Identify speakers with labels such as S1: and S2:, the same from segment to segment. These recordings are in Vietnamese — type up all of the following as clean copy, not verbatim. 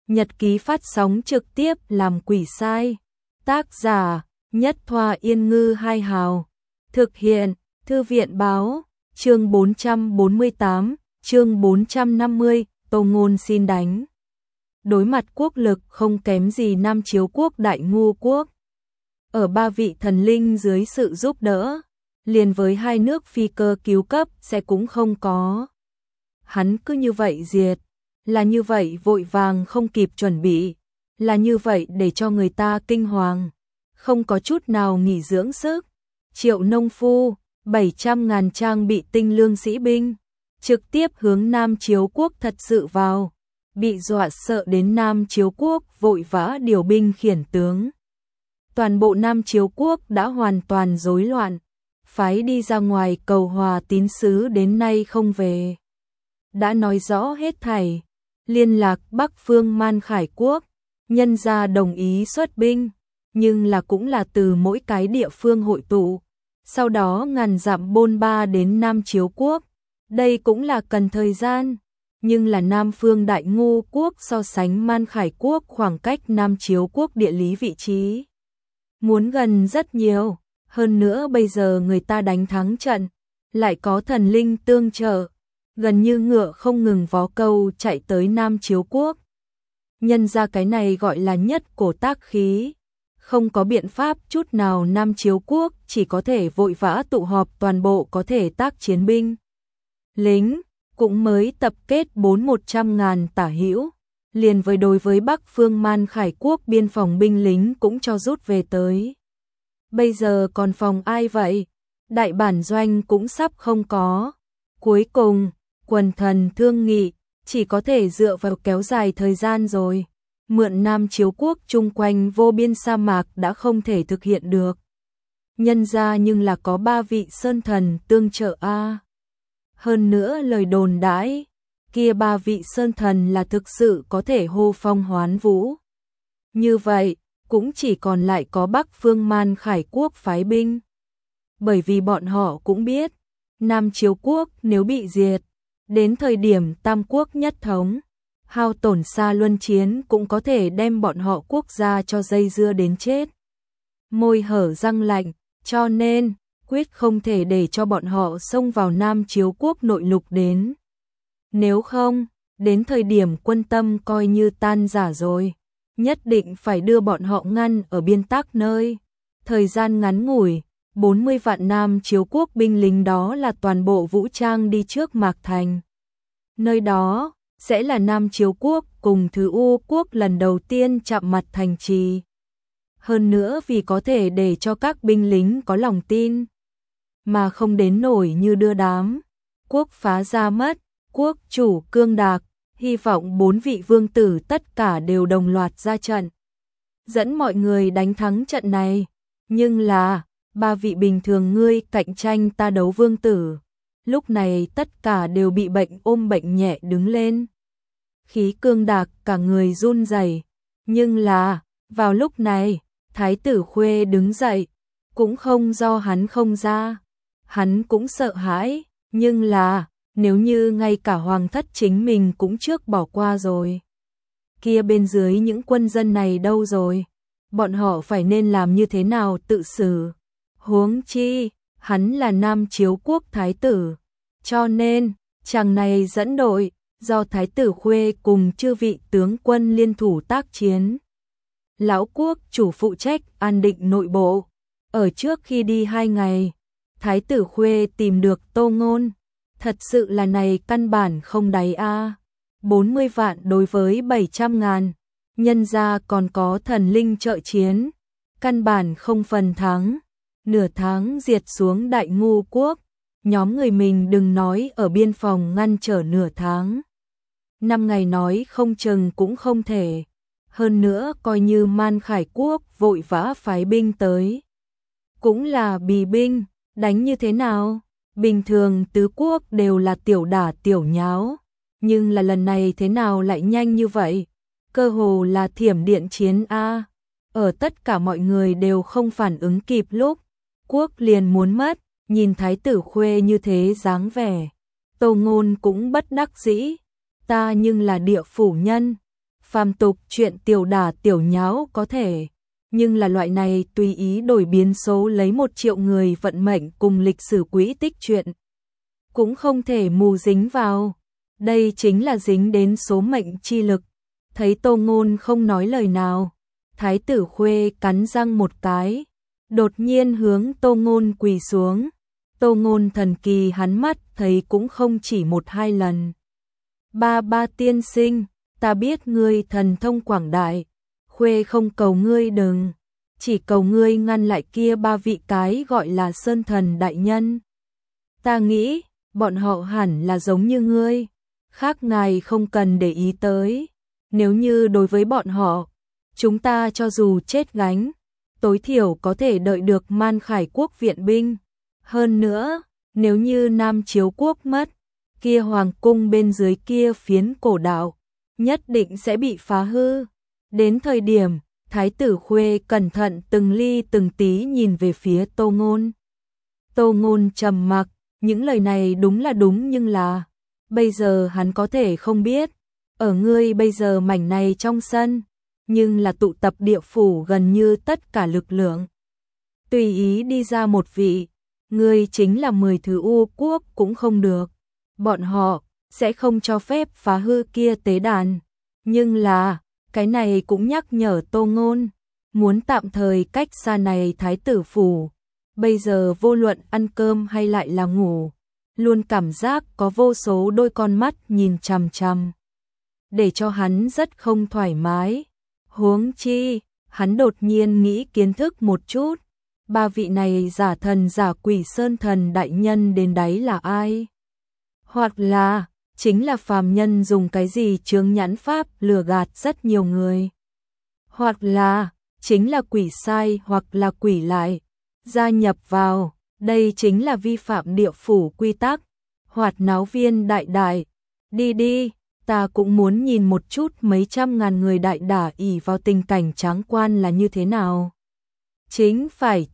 S1: Nhật ký phát sóng trực tiếp làm quỷ sai. Tác giả Nhất Thoa Yên Ngư Hai Hào. Thực hiện Thư viện Báo. Chương 448, chương 450, Tô Ngôn xin đánh. Đối mặt quốc lực không kém gì Nam Chiếu quốc Đại Ngu quốc. Ở ba vị thần linh dưới sự giúp đỡ, liền với hai nước phi cơ cứu cấp sẽ cũng không có. Hắn cứ như vậy diệt, là như vậy vội vàng không kịp chuẩn bị, là như vậy để cho người ta kinh hoàng, không có chút nào nghỉ dưỡng sức. Triệu nông phu, 700.000 trang bị tinh lương sĩ binh, trực tiếp hướng Nam Chiếu quốc thật sự vào, bị dọa sợ đến Nam Chiếu quốc vội vã điều binh khiển tướng. Toàn bộ Nam Chiếu quốc đã hoàn toàn rối loạn, phái đi ra ngoài cầu hòa tín sứ đến nay không về. Đã nói rõ hết thảy, liên lạc Bắc phương Man Khải quốc, nhân gia đồng ý xuất binh, nhưng là cũng là từ mỗi cái địa phương hội tụ, sau đó ngàn dặm bôn ba đến Nam Chiếu quốc, đây cũng là cần thời gian, nhưng là Nam phương Đại Ngu quốc so sánh Man Khải quốc khoảng cách Nam Chiếu quốc địa lý vị trí muốn gần rất nhiều, hơn nữa bây giờ người ta đánh thắng trận, lại có thần linh tương trợ, gần như ngựa không ngừng vó câu chạy tới Nam Chiếu quốc. Nhân ra cái này gọi là nhất cổ tác khí, không có biện pháp chút nào, Nam Chiếu quốc chỉ có thể vội vã tụ họp toàn bộ có thể tác chiến binh. Lính cũng mới tập kết 400-100.000 tả hữu, liền với đối với Bắc phương Man Khải quốc biên phòng binh lính cũng cho rút về tới. Bây giờ còn phòng ai vậy? Đại bản doanh cũng sắp không có. Cuối cùng, quần thần thương nghị, chỉ có thể dựa vào kéo dài thời gian rồi. Mượn Nam Chiếu quốc chung quanh vô biên sa mạc đã không thể thực hiện được. Nhân ra nhưng là có ba vị sơn thần tương trợ a. Hơn nữa lời đồn đãi, kia ba vị sơn thần là thực sự có thể hô phong hoán vũ. Như vậy, cũng chỉ còn lại có Bắc phương Man Khải quốc phái binh. Bởi vì bọn họ cũng biết, Nam Chiếu quốc nếu bị diệt, đến thời điểm Tam quốc nhất thống, hao tổn xa luân chiến cũng có thể đem bọn họ quốc gia cho dây dưa đến chết. Môi hở răng lạnh, cho nên, quyết không thể để cho bọn họ xông vào Nam Chiếu quốc nội lục đến. Nếu không, đến thời điểm quân tâm coi như tan rã rồi, nhất định phải đưa bọn họ ngăn ở biên tắc nơi. Thời gian ngắn ngủi, 40 vạn Nam Chiếu quốc binh lính đó là toàn bộ vũ trang đi trước Mạc Thành. Nơi đó sẽ là Nam Chiếu quốc cùng Thứ U quốc lần đầu tiên chạm mặt thành trì. Hơn nữa vì có thể để cho các binh lính có lòng tin, mà không đến nổi như đưa đám quốc phá ra mất. Quốc chủ Cương Đạc hy vọng 4 vị vương tử tất cả đều đồng loạt ra trận, dẫn mọi người đánh thắng trận này. Nhưng là, 3 vị bình thường ngươi cạnh tranh ta đấu vương tử, lúc này tất cả đều bị bệnh ôm bệnh nhẹ đứng lên. Khí Cương Đạc cả người run rẩy, nhưng là, vào lúc này, Thái tử Khuê đứng dậy, cũng không do hắn không ra. Hắn cũng sợ hãi, nhưng là, nếu như ngay cả hoàng thất chính mình cũng trước bỏ qua rồi, kia bên dưới những quân dân này đâu rồi? Bọn họ phải nên làm như thế nào tự xử? Huống chi, hắn là Nam Chiếu quốc thái tử, cho nên, chàng này dẫn đội, do Thái tử Khuê cùng chư vị tướng quân liên thủ tác chiến. Lão quốc chủ phụ trách an định nội bộ. Ở trước khi đi 2 ngày, Thái tử Khuê tìm được Tô Ngôn. Thật sự là này căn bản không đáy a. 40 vạn đối với 700.000, nhân ra còn có thần linh trợ chiến, căn bản không phần thắng. Nửa tháng diệt xuống Đại Ngu quốc, nhóm người mình đừng nói ở biên phòng ngăn trở nửa tháng. 5 ngày nói không chừng cũng không thể. Hơn nữa coi như Man Khải quốc vội vã phái binh tới, cũng là bì binh, đánh như thế nào? Bình thường tứ quốc đều là tiểu đả tiểu nháo, nhưng là lần này thế nào lại nhanh như vậy? Cơ hồ là thiểm điện chiến a. Ở tất cả mọi người đều không phản ứng kịp lúc, quốc liền muốn mất, nhìn Thái tử Khuê như thế dáng vẻ, Tô Ngôn cũng bất đắc dĩ, ta nhưng là địa phủ nhân, phàm tục chuyện tiểu đả tiểu nháo có thể, nhưng là loại này tùy ý đổi biến số lấy 1 triệu người vận mệnh cùng lịch sử quỹ tích chuyện. Cũng không thể mù dính vào, đây chính là dính đến số mệnh chi lực. Thấy Tô Ngôn không nói lời nào, Thái tử Khuê cắn răng một cái, đột nhiên hướng Tô Ngôn quỳ xuống. Tô Ngôn thần kỳ hắn mắt thấy cũng không chỉ 1-2 lần. Ba tiên sinh, ta biết ngươi thần thông quảng đại, Khuê không cầu ngươi đừng, chỉ cầu ngươi ngăn lại kia 3 vị cái gọi là sơn thần đại nhân. Ta nghĩ, bọn họ hẳn là giống như ngươi, khác ngài không cần để ý tới. Nếu như đối với bọn họ, chúng ta cho dù chết gánh, tối thiểu có thể đợi được Man Khải quốc viện binh. Hơn nữa, nếu như Nam Chiếu quốc mất, kia hoàng cung bên dưới kia phiến cổ đạo, nhất định sẽ bị phá hư. Đến thời điểm, Thái tử Khuê cẩn thận từng ly từng tí nhìn về phía Tô Ngôn. Tô Ngôn trầm mặc, những lời này đúng là đúng nhưng là, bây giờ hắn có thể không biết, ở ngươi bây giờ mảnh này trong sân, nhưng là tụ tập địa phủ gần như tất cả lực lượng. Tùy ý đi ra một vị, ngươi chính là 10 thứ U quốc cũng không được. Bọn họ sẽ không cho phép phá hư kia tế đàn. Nhưng là, cái này cũng nhắc nhở Tô Ngôn, muốn tạm thời cách xa này thái tử phủ. Bây giờ vô luận ăn cơm hay lại là ngủ, luôn cảm giác có vô số đôi con mắt nhìn chằm chằm, để cho hắn rất không thoải mái. Huống chi, hắn đột nhiên nghĩ kiến thức một chút, 3 vị này giả thần giả quỷ sơn thần đại nhân đến đáy là ai? Hoặc là, chính là phàm nhân dùng cái gì chướng nhãn pháp lừa gạt rất nhiều người. Hoặc là, chính là quỷ sai hoặc là quỷ lại, gia nhập vào, đây chính là vi phạm địa phủ quy tắc. Hoạt náo viên đại đại, đi đi, ta cũng muốn nhìn một chút mấy trăm ngàn người đại đả ỷ vào tình cảnh tráng quan là như thế nào. Chính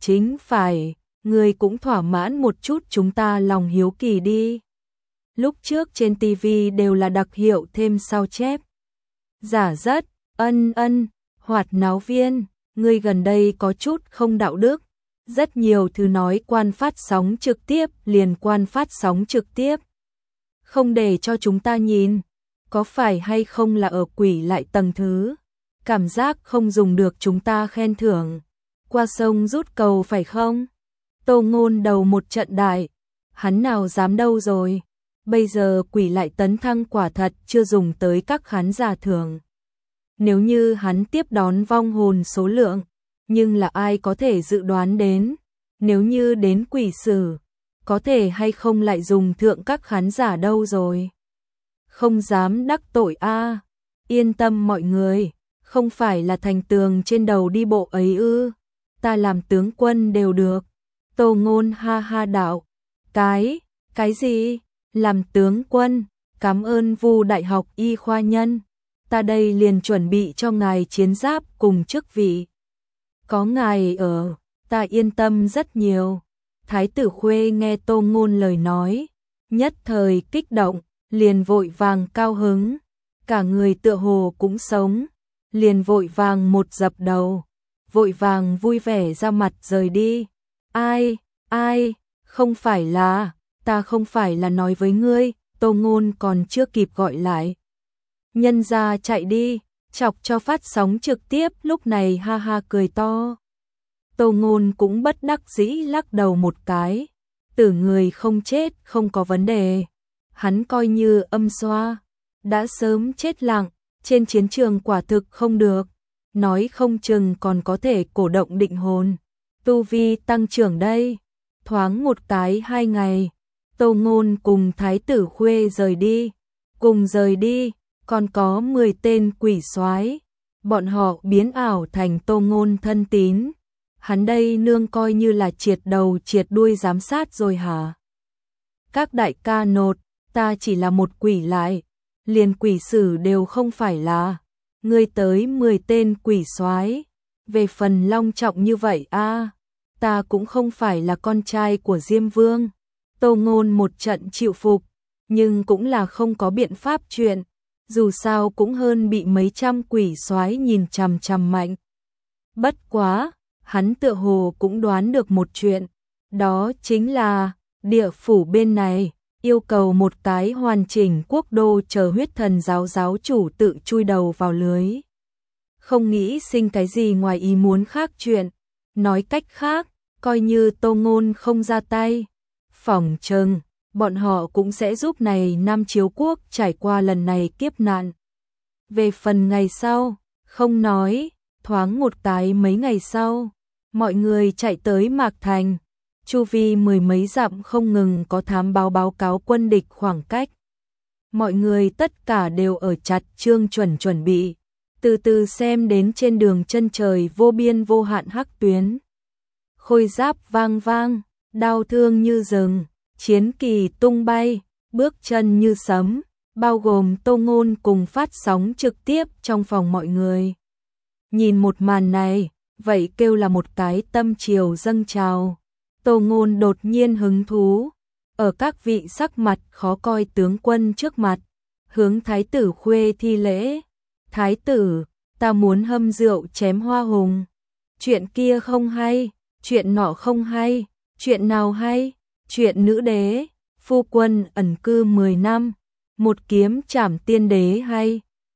S1: phải, người cũng thỏa mãn một chút chúng ta lòng hiếu kỳ đi. Lúc trước trên TV đều là đặc hiệu thêm sao chép. Giả rất, hoạt náo viên, người gần đây có chút không đạo đức. Rất nhiều thứ nói quan phát sóng trực tiếp liền quan phát sóng trực tiếp. Không để cho chúng ta nhìn, có phải hay không là ở quỷ lại tầng thứ. Cảm giác không dùng được chúng ta khen thưởng. Qua sông rút cầu phải không? Tô Ngôn đầu một trận đại, hắn nào dám đâu rồi. Bây giờ quỷ lại tấn thăng quả thật chưa dùng tới các khán giả thưởng. Nếu như hắn tiếp đón vong hồn số lượng, nhưng là ai có thể dự đoán đến, nếu như đến quỷ sử, có thể hay không lại dùng thượng các khán giả đâu rồi. Không dám đắc tội a. Yên tâm mọi người, không phải là thành tường trên đầu đi bộ ấy ư, ta làm tướng quân đều được. Tô Ngôn ha ha đạo, cái gì, làm tướng quân, cảm ơn Vu Đại học y khoa nhân, ta đây liền chuẩn bị cho ngài chiến giáp cùng chức vị. Có ngài ở, ta yên tâm rất nhiều. Thái tử Khuê nghe Tô Ngôn lời nói, nhất thời kích động, liền vội vàng cao hứng, cả người tựa hồ cũng sống, liền vội vàng một dập đầu, vội vàng vui vẻ ra mặt rời đi. Ai, không phải là, ta không phải là nói với ngươi, Tô Ngôn còn chưa kịp gọi lại. Nhân ra chạy đi, chọc cho phát sóng trực tiếp lúc này ha ha cười to. Tô Ngôn cũng bất đắc dĩ lắc đầu một cái, tử người không chết không có vấn đề. Hắn coi như âm xoa, đã sớm chết lặng, trên chiến trường quả thực không được, nói không chừng còn có thể cổ động định hồn, tu vi tăng trưởng đây. Thoáng một cái 2 ngày, Tô Ngôn cùng Thái tử Khuê cùng rời đi, còn có 10 tên quỷ soái, bọn họ biến ảo thành Tô Ngôn thân tín. Hắn đây nương coi như là triệt đầu triệt đuôi giám sát rồi hả? Các đại ca nột, ta chỉ là một quỷ lại, liền quỷ sử đều không phải là, ngươi tới 10 tên quỷ soái, về phần long trọng như vậy a, ta cũng không phải là con trai của Diêm Vương. Tô Ngôn một trận chịu phục, nhưng cũng là không có biện pháp chuyện, dù sao cũng hơn bị mấy trăm quỷ soái nhìn chằm chằm mạnh. Bất quá, hắn tựa hồ cũng đoán được một chuyện, đó chính là địa phủ bên này yêu cầu một cái hoàn chỉnh quốc đô chờ huyết thần giáo giáo chủ tự chui đầu vào lưới. Không nghĩ sinh cái gì ngoài ý muốn khác chuyện, nói cách khác, coi như Tô Ngôn không ra tay, phỏng chừng bọn họ cũng sẽ giúp này Nam Chiếu Quốc trải qua lần này kiếp nạn. Về phần ngày sau, không nói, thoáng một cái mấy ngày sau, mọi người chạy tới Mạc Thành, chu vi mười mấy dặm không ngừng có thám báo cáo quân địch khoảng cách. Mọi người tất cả đều ở chặt chương chuẩn bị, từ từ xem đến trên đường chân trời vô biên vô hạn hắc tuyến. Khôi giáp vang vang, đao thương như rừng, chiến kỳ tung bay, bước chân như sấm, bao gồm Tô Ngôn cùng phát sóng trực tiếp trong phòng mọi người. Nhìn một màn này, vậy kêu là một cái tâm triều dâng trào. Tô Ngôn đột nhiên hứng thú, ở các vị sắc mặt khó coi tướng quân trước mặt, hướng thái tử Khuê thi lễ. Thái tử, ta muốn hâm rượu chém hoa hùng. Chuyện kia không hay, chuyện nọ không hay, chuyện nào hay? Chuyện nữ đế, phu quân ẩn cư 10 năm, một kiếm trảm tiên đế hay?